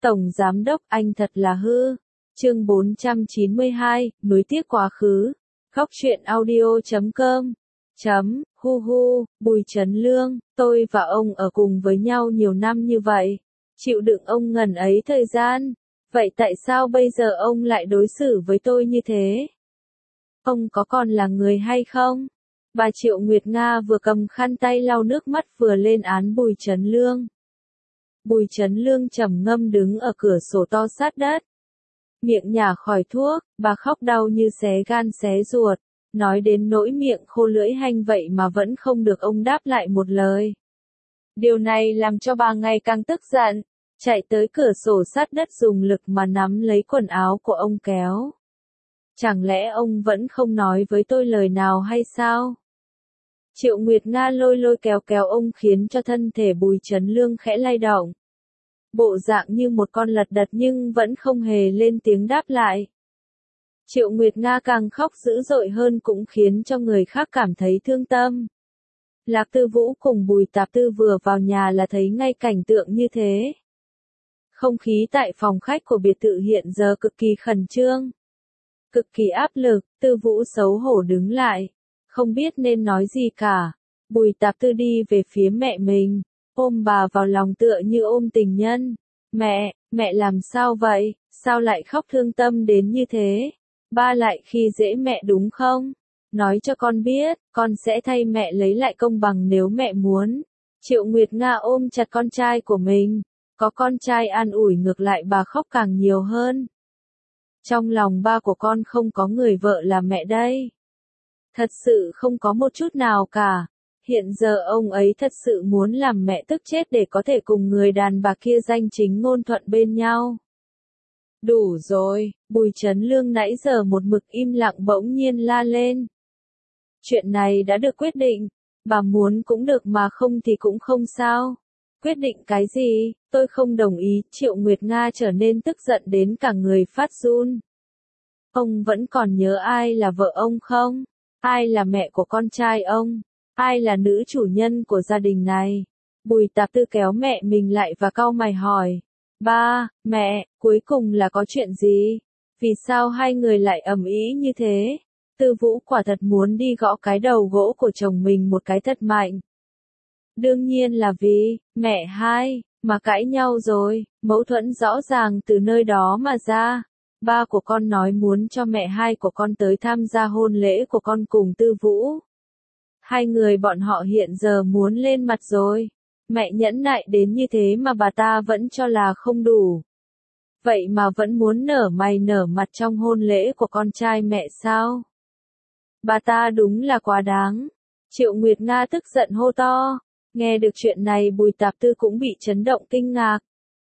Tổng Giám đốc anh thật là hư. Chương 492, nối tiếc quá khứ. Góc truyện audio.com. Hu hu, Bùi Trấn Lương, tôi và ông ở cùng với nhau nhiều năm như vậy. Chịu đựng ông ngần ấy thời gian. Vậy tại sao bây giờ ông lại đối xử với tôi như thế? Ông có còn là người hay không? Bà Triệu Nguyệt Nga vừa cầm khăn tay lau nước mắt vừa lên án Bùi Trấn Lương. Bùi Trấn Lương trầm ngâm đứng ở cửa sổ to sát đất. Miệng nhả khỏi thuốc, bà khóc đau như xé gan xé ruột, nói đến nỗi miệng khô lưỡi hanh vậy mà vẫn không được ông đáp lại một lời. Điều này làm cho bà ngày càng tức giận, chạy tới cửa sổ sát đất dùng lực mà nắm lấy quần áo của ông kéo. Chẳng lẽ ông vẫn không nói với tôi lời nào hay sao? Triệu Nguyệt Nga lôi lôi kéo kéo ông khiến cho thân thể Bùi Trấn Lương khẽ lay động. Bộ dạng như một con lật đật nhưng vẫn không hề lên tiếng đáp lại. Triệu Nguyệt Nga càng khóc dữ dội hơn cũng khiến cho người khác cảm thấy thương tâm. Lạc Tư Vũ cùng Bùi Tạp Tư vừa vào nhà là thấy ngay cảnh tượng như thế. Không khí tại phòng khách của biệt thự hiện giờ cực kỳ khẩn trương. Cực kỳ áp lực, Tư Vũ xấu hổ đứng lại. Không biết nên nói gì cả. Bùi Tạp Tư đi về phía mẹ mình, ôm bà vào lòng tựa như ôm tình nhân. Mẹ làm sao vậy? Sao lại khóc thương tâm đến như thế? Ba lại khi dễ mẹ đúng không? Nói cho con biết, con sẽ thay mẹ lấy lại công bằng nếu mẹ muốn. Triệu Nguyệt Nga ôm chặt con trai của mình. Có con trai an ủi ngược lại bà khóc càng nhiều hơn. Trong lòng ba của con không có người vợ là mẹ đây. Thật sự không có một chút nào cả. Hiện giờ ông ấy thật sự muốn làm mẹ tức chết để có thể cùng người đàn bà kia danh chính ngôn thuận bên nhau. Đủ rồi, Bùi Trấn Lương nãy giờ một mực im lặng bỗng nhiên la lên. Chuyện này đã được quyết định, bà muốn cũng được mà không thì cũng không sao. Quyết định cái gì, tôi không đồng ý. Triệu Nguyệt Nga trở nên tức giận đến cả người phát run. Ông vẫn còn nhớ ai là vợ ông không? Ai là mẹ của con trai ông? Ai là nữ chủ nhân của gia đình này? Bùi Tạp Tư kéo mẹ mình lại và cau mày hỏi. Ba, mẹ, cuối cùng là có chuyện gì? Vì sao hai người lại ầm ĩ như thế? Tư Vũ quả thật muốn đi gõ cái đầu gỗ của chồng mình một cái thật mạnh. Đương nhiên là vì, mẹ hai, mà cãi nhau rồi, mâu thuẫn rõ ràng từ nơi đó mà ra. Ba của con nói muốn cho mẹ hai của con tới tham gia hôn lễ của con cùng Tư Vũ. Hai người bọn họ hiện giờ muốn lên mặt rồi. Mẹ nhẫn nại đến như thế mà bà ta vẫn cho là không đủ. Vậy mà vẫn muốn nở mày nở mặt trong hôn lễ của con trai mẹ sao? Bà ta đúng là quá đáng. Triệu Nguyệt Nga tức giận hô to. Nghe được chuyện này Bùi Tạp Tư cũng bị chấn động kinh ngạc.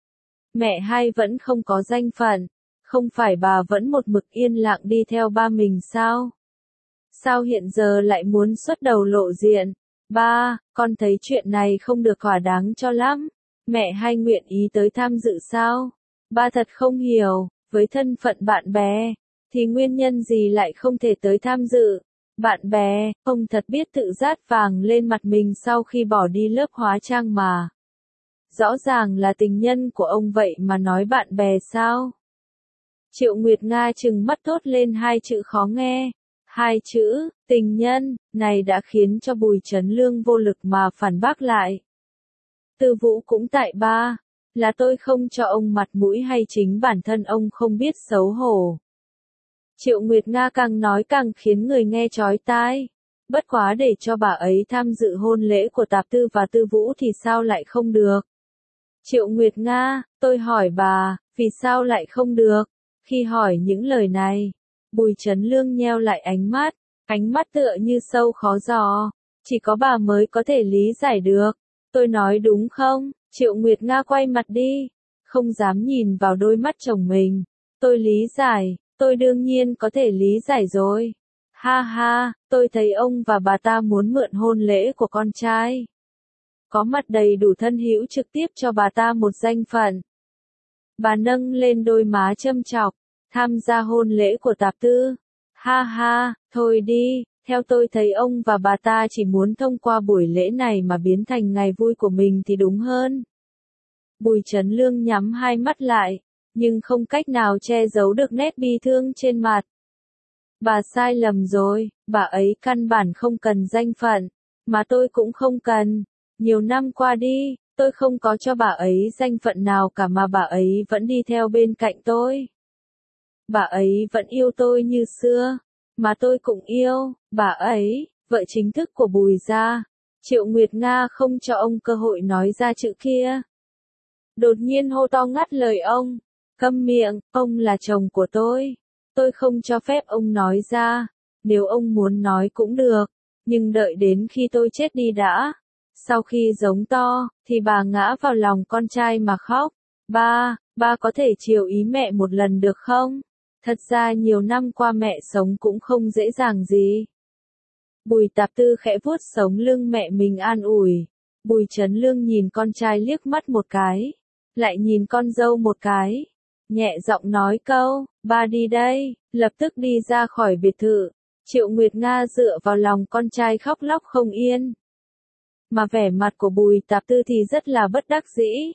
Mẹ hai vẫn không có danh phận. Không phải bà vẫn một mực yên lặng đi theo ba mình sao? Sao hiện giờ lại muốn xuất đầu lộ diện? Ba, con thấy chuyện này không được thỏa đáng cho lắm. Mẹ hai nguyện ý tới tham dự sao? Ba thật không hiểu, với thân phận bạn bè, thì nguyên nhân gì lại không thể tới tham dự? Bạn bè, ông thật biết tự dát vàng lên mặt mình sau khi bỏ đi lớp hóa trang mà. Rõ ràng là tình nhân của ông vậy mà nói bạn bè sao? Triệu Nguyệt Nga trừng mắt thốt lên hai chữ khó nghe. Hai chữ, tình nhân, này đã khiến cho Bùi Trấn Lương vô lực mà phản bác lại. Tư Vũ cũng tại ba, là tôi không cho ông mặt mũi hay chính bản thân ông không biết xấu hổ. Triệu Nguyệt Nga càng nói càng khiến người nghe chói tai. Bất quá để cho bà ấy tham dự hôn lễ của Tạp Tư và Tư Vũ thì sao lại không được? Triệu Nguyệt Nga, tôi hỏi bà, vì sao lại không được? Khi hỏi những lời này, Bùi Trấn Lương nheo lại ánh mắt tựa như sâu khó dò, chỉ có bà mới có thể lý giải được. Tôi nói đúng không? Triệu Nguyệt Nga quay mặt đi, không dám nhìn vào đôi mắt chồng mình. Tôi lý giải, tôi đương nhiên có thể lý giải rồi. Ha ha, tôi thấy ông và bà ta muốn mượn hôn lễ của con trai. Có mặt đầy đủ thân hữu trực tiếp cho bà ta một danh phận. Bà nâng lên đôi má châm chọc. Tham gia hôn lễ của Tạp Tư. Ha ha, thôi đi, theo tôi thấy ông và bà ta chỉ muốn thông qua buổi lễ này mà biến thành ngày vui của mình thì đúng hơn. Bùi Chấn Lương nhắm hai mắt lại, nhưng không cách nào che giấu được nét bi thương trên mặt. Bà sai lầm rồi, bà ấy căn bản không cần danh phận, mà tôi cũng không cần. Nhiều năm qua đi, tôi không có cho bà ấy danh phận nào cả mà bà ấy vẫn đi theo bên cạnh tôi. Bà ấy vẫn yêu tôi như xưa, mà tôi cũng yêu, bà ấy, vợ chính thức của Bùi gia. Triệu Nguyệt Nga không cho ông cơ hội nói ra chữ kia. Đột nhiên hô to ngắt lời ông, câm miệng, ông là chồng của tôi không cho phép ông nói ra, nếu ông muốn nói cũng được, nhưng đợi đến khi tôi chết đi đã. Sau khi giống to, thì bà ngã vào lòng con trai mà khóc, ba có thể chiều ý mẹ một lần được không? Thật ra nhiều năm qua mẹ sống cũng không dễ dàng gì. Bùi Tạp Tư khẽ vuốt sống lưng mẹ mình an ủi. Bùi Chấn Lương nhìn con trai liếc mắt một cái, lại nhìn con dâu một cái, nhẹ giọng nói câu, ba đi đây, lập tức đi ra khỏi biệt thự. Triệu Nguyệt Nga dựa vào lòng con trai khóc lóc không yên. Mà vẻ mặt của Bùi Tạp Tư thì rất là bất đắc dĩ.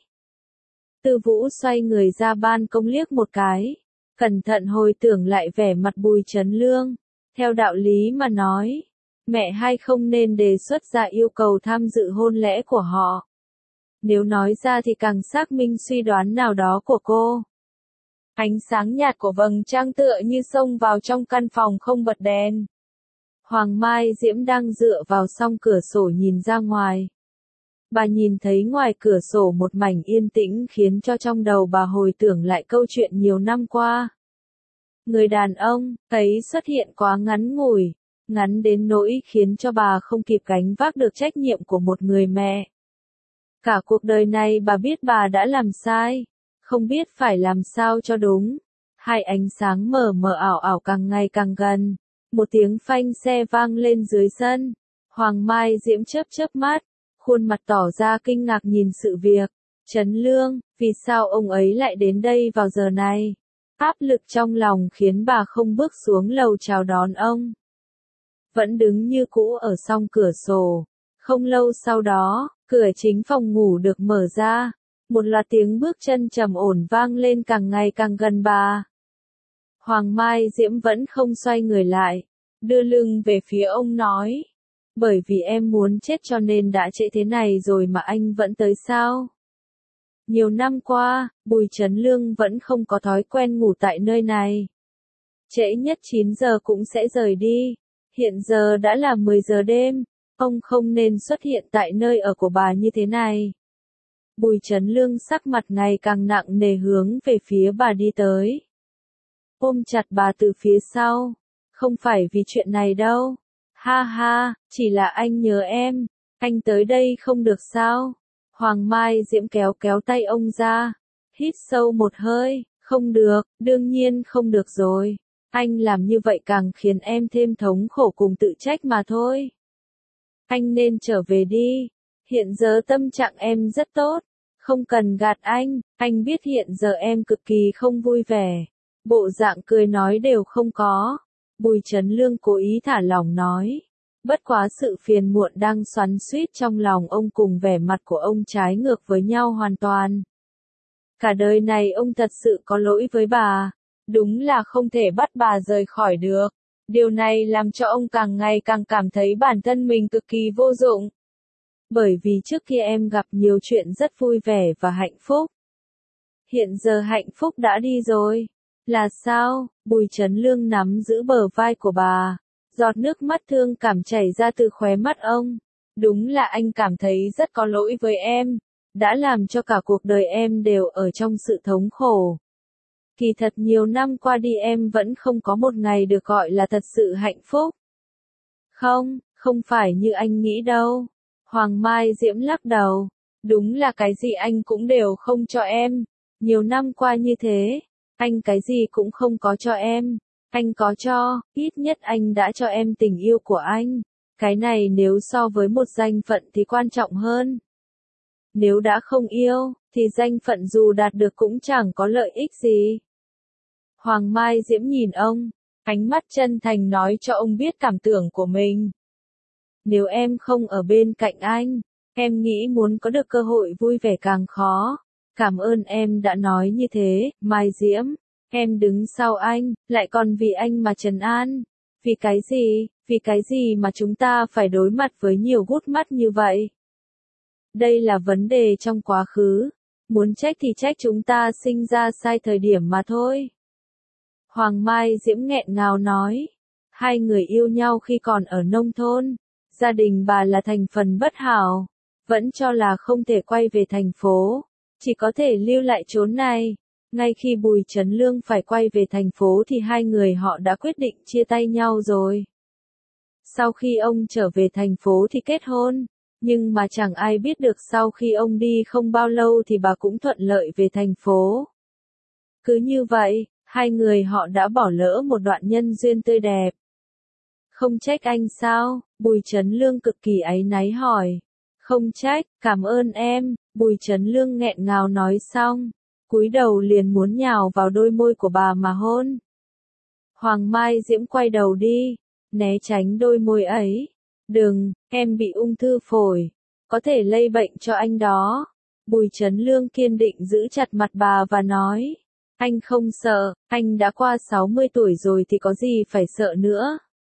Tư Vũ xoay người ra ban công liếc một cái, cẩn thận hồi tưởng lại vẻ mặt Bùi Chấn Lương. Theo đạo lý mà nói, mẹ hay không nên đề xuất ra yêu cầu tham dự hôn lễ của họ. Nếu nói ra thì càng xác minh suy đoán nào đó của cô. Ánh sáng nhạt của vầng trăng tựa như xông vào trong căn phòng không bật đèn. Hoàng Mai Diễm đang dựa vào song cửa sổ nhìn ra ngoài. Bà nhìn thấy ngoài cửa sổ một mảnh yên tĩnh khiến cho trong đầu bà hồi tưởng lại câu chuyện nhiều năm qua. Người đàn ông ấy xuất hiện quá ngắn ngủi, ngắn đến nỗi khiến cho bà không kịp gánh vác được trách nhiệm của một người mẹ. Cả cuộc đời này bà biết bà đã làm sai, không biết phải làm sao cho đúng. Hai ánh sáng mờ mờ ảo ảo càng ngày càng gần. Một tiếng phanh xe vang lên dưới sân. Hoàng Mai Diễm chớp chớp mắt, khuôn mặt tỏ ra kinh ngạc nhìn sự việc. Chấn Lương, vì sao ông ấy lại đến đây vào giờ này? Áp lực trong lòng khiến bà không bước xuống lầu chào đón ông. Vẫn đứng như cũ ở song cửa sổ. Không lâu sau đó, cửa chính phòng ngủ được mở ra. Một loạt tiếng bước chân trầm ổn vang lên càng ngày càng gần bà. Hoàng Mai Diễm vẫn không xoay người lại, đưa lưng về phía ông nói. Bởi vì em muốn chết cho nên đã trễ thế này rồi mà anh vẫn tới sao? Nhiều năm qua, Bùi Chấn Lương vẫn không có thói quen ngủ tại nơi này. Trễ nhất 9 giờ cũng sẽ rời đi. Hiện giờ đã là 10 giờ đêm, ông không nên xuất hiện tại nơi ở của bà như thế này. Bùi Chấn Lương sắc mặt ngày càng nặng nề hướng về phía bà đi tới. Ôm chặt bà từ phía sau. Không phải vì chuyện này đâu. Ha ha, chỉ là anh nhớ em. Anh tới đây không được sao? Hoàng Mai Diễm kéo kéo tay ông ra. Hít sâu một hơi. Không được, đương nhiên không được rồi. Anh làm như vậy càng khiến em thêm thống khổ cùng tự trách mà thôi. Anh nên trở về đi. Hiện giờ tâm trạng em rất tốt. Không cần gạt anh biết hiện giờ em cực kỳ không vui vẻ. Bộ dạng cười nói đều không có. Bùi Chấn Lương cố ý thả lỏng nói. Bất quá sự phiền muộn đang xoắn xuýt trong lòng ông cùng vẻ mặt của ông trái ngược với nhau hoàn toàn. Cả đời này ông thật sự có lỗi với bà. Đúng là không thể bắt bà rời khỏi được. Điều này làm cho ông càng ngày càng cảm thấy bản thân mình cực kỳ vô dụng. Bởi vì trước kia em gặp nhiều chuyện rất vui vẻ và hạnh phúc. Hiện giờ hạnh phúc đã đi rồi. Là sao? Bùi Chấn Lương nắm giữ bờ vai của bà. Giọt nước mắt thương cảm chảy ra từ khóe mắt ông. Đúng là anh cảm thấy rất có lỗi với em. Đã làm cho cả cuộc đời em đều ở trong sự thống khổ. Kỳ thật nhiều năm qua đi em vẫn không có một ngày được gọi là thật sự hạnh phúc. Không phải như anh nghĩ đâu. Hoàng Mai Diễm lắc đầu. Đúng là cái gì anh cũng đều không cho em. Nhiều năm qua như thế, anh cái gì cũng không có cho em. Anh có cho, ít nhất anh đã cho em tình yêu của anh. Cái này nếu so với một danh phận thì quan trọng hơn. Nếu đã không yêu, thì danh phận dù đạt được cũng chẳng có lợi ích gì. Hoàng Mai Diễm nhìn ông, ánh mắt chân thành nói cho ông biết cảm tưởng của mình. Nếu em không ở bên cạnh anh, em nghĩ muốn có được cơ hội vui vẻ càng khó. Cảm ơn em đã nói như thế, Mai Diễm. Em đứng sau anh, lại còn vì anh mà trấn an. Vì cái gì? Vì cái gì mà chúng ta phải đối mặt với nhiều gút mắt như vậy? Đây là vấn đề trong quá khứ. Muốn trách thì trách chúng ta sinh ra sai thời điểm mà thôi. Hoàng Mai Diễm nghẹn ngào nói. Hai người yêu nhau khi còn ở nông thôn. Gia đình bà là thành phần bất hảo. Vẫn cho là không thể quay về thành phố. Chỉ có thể lưu lại chốn này. Ngay khi Bùi Trấn Lương phải quay về thành phố thì hai người họ đã quyết định chia tay nhau rồi. Sau khi ông trở về thành phố thì kết hôn. Nhưng mà chẳng ai biết được sau khi ông đi không bao lâu thì bà cũng thuận lợi về thành phố. Cứ như vậy, hai người họ đã bỏ lỡ một đoạn nhân duyên tươi đẹp. Không trách anh sao? Bùi Trấn Lương cực kỳ áy náy hỏi. Không trách, cảm ơn em, Bùi Trấn Lương nghẹn ngào nói xong. Cúi đầu liền muốn nhào vào đôi môi của bà mà hôn. Hoàng Mai Diễm quay đầu đi, né tránh đôi môi ấy. Đừng, em bị ung thư phổi, có thể lây bệnh cho anh đó. Bùi Trấn Lương kiên định giữ chặt mặt bà và nói. Anh không sợ, anh đã qua 60 tuổi rồi thì có gì phải sợ nữa.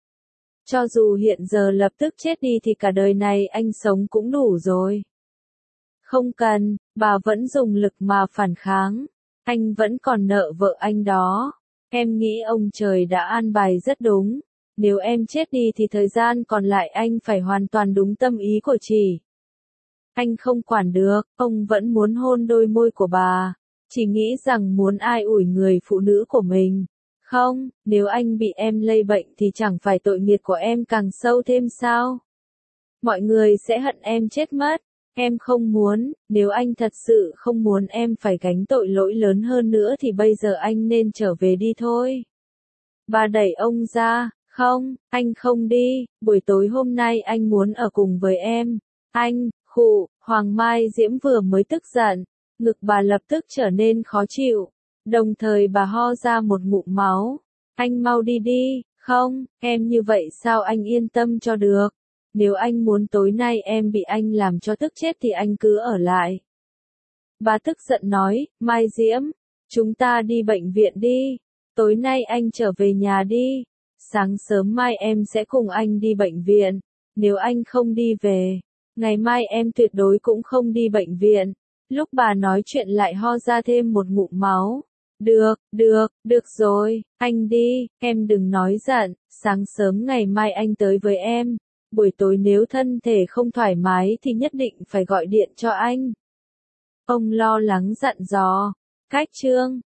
Cho dù hiện giờ lập tức chết đi thì cả đời này anh sống cũng đủ rồi. Không cần, bà vẫn dùng lực mà phản kháng. Anh vẫn còn nợ vợ anh đó. Em nghĩ ông trời đã an bài rất đúng. Nếu em chết đi thì thời gian còn lại anh phải hoàn toàn đúng tâm ý của chị. Anh không quản được, ông vẫn muốn hôn đôi môi của bà. Chỉ nghĩ rằng muốn ai ủi người phụ nữ của mình. Không, nếu anh bị em lây bệnh thì chẳng phải tội nghiệp của em càng sâu thêm sao? Mọi người sẽ hận em chết mất. Em không muốn, nếu anh thật sự không muốn em phải gánh tội lỗi lớn hơn nữa thì bây giờ anh nên trở về đi thôi. Bà đẩy ông ra, không, anh không đi, buổi tối hôm nay anh muốn ở cùng với em. Anh, khụ, Hoàng Mai Diễm vừa mới tức giận, ngực bà lập tức trở nên khó chịu, đồng thời bà ho ra một ngụm máu. Anh mau đi đi, không, em như vậy sao anh yên tâm cho được. Nếu anh muốn tối nay em bị anh làm cho tức chết thì anh cứ ở lại. Bà tức giận nói, Mai Diễm, chúng ta đi bệnh viện đi. Tối nay anh trở về nhà đi. Sáng sớm mai em sẽ cùng anh đi bệnh viện. Nếu anh không đi về, ngày mai em tuyệt đối cũng không đi bệnh viện. Lúc bà nói chuyện lại ho ra thêm một ngụm máu. Được rồi, anh đi, em đừng nói giận, sáng sớm ngày mai anh tới với em. Buổi tối nếu thân thể không thoải mái thì nhất định phải gọi điện cho anh. Ông lo lắng dặn dò. Cách chương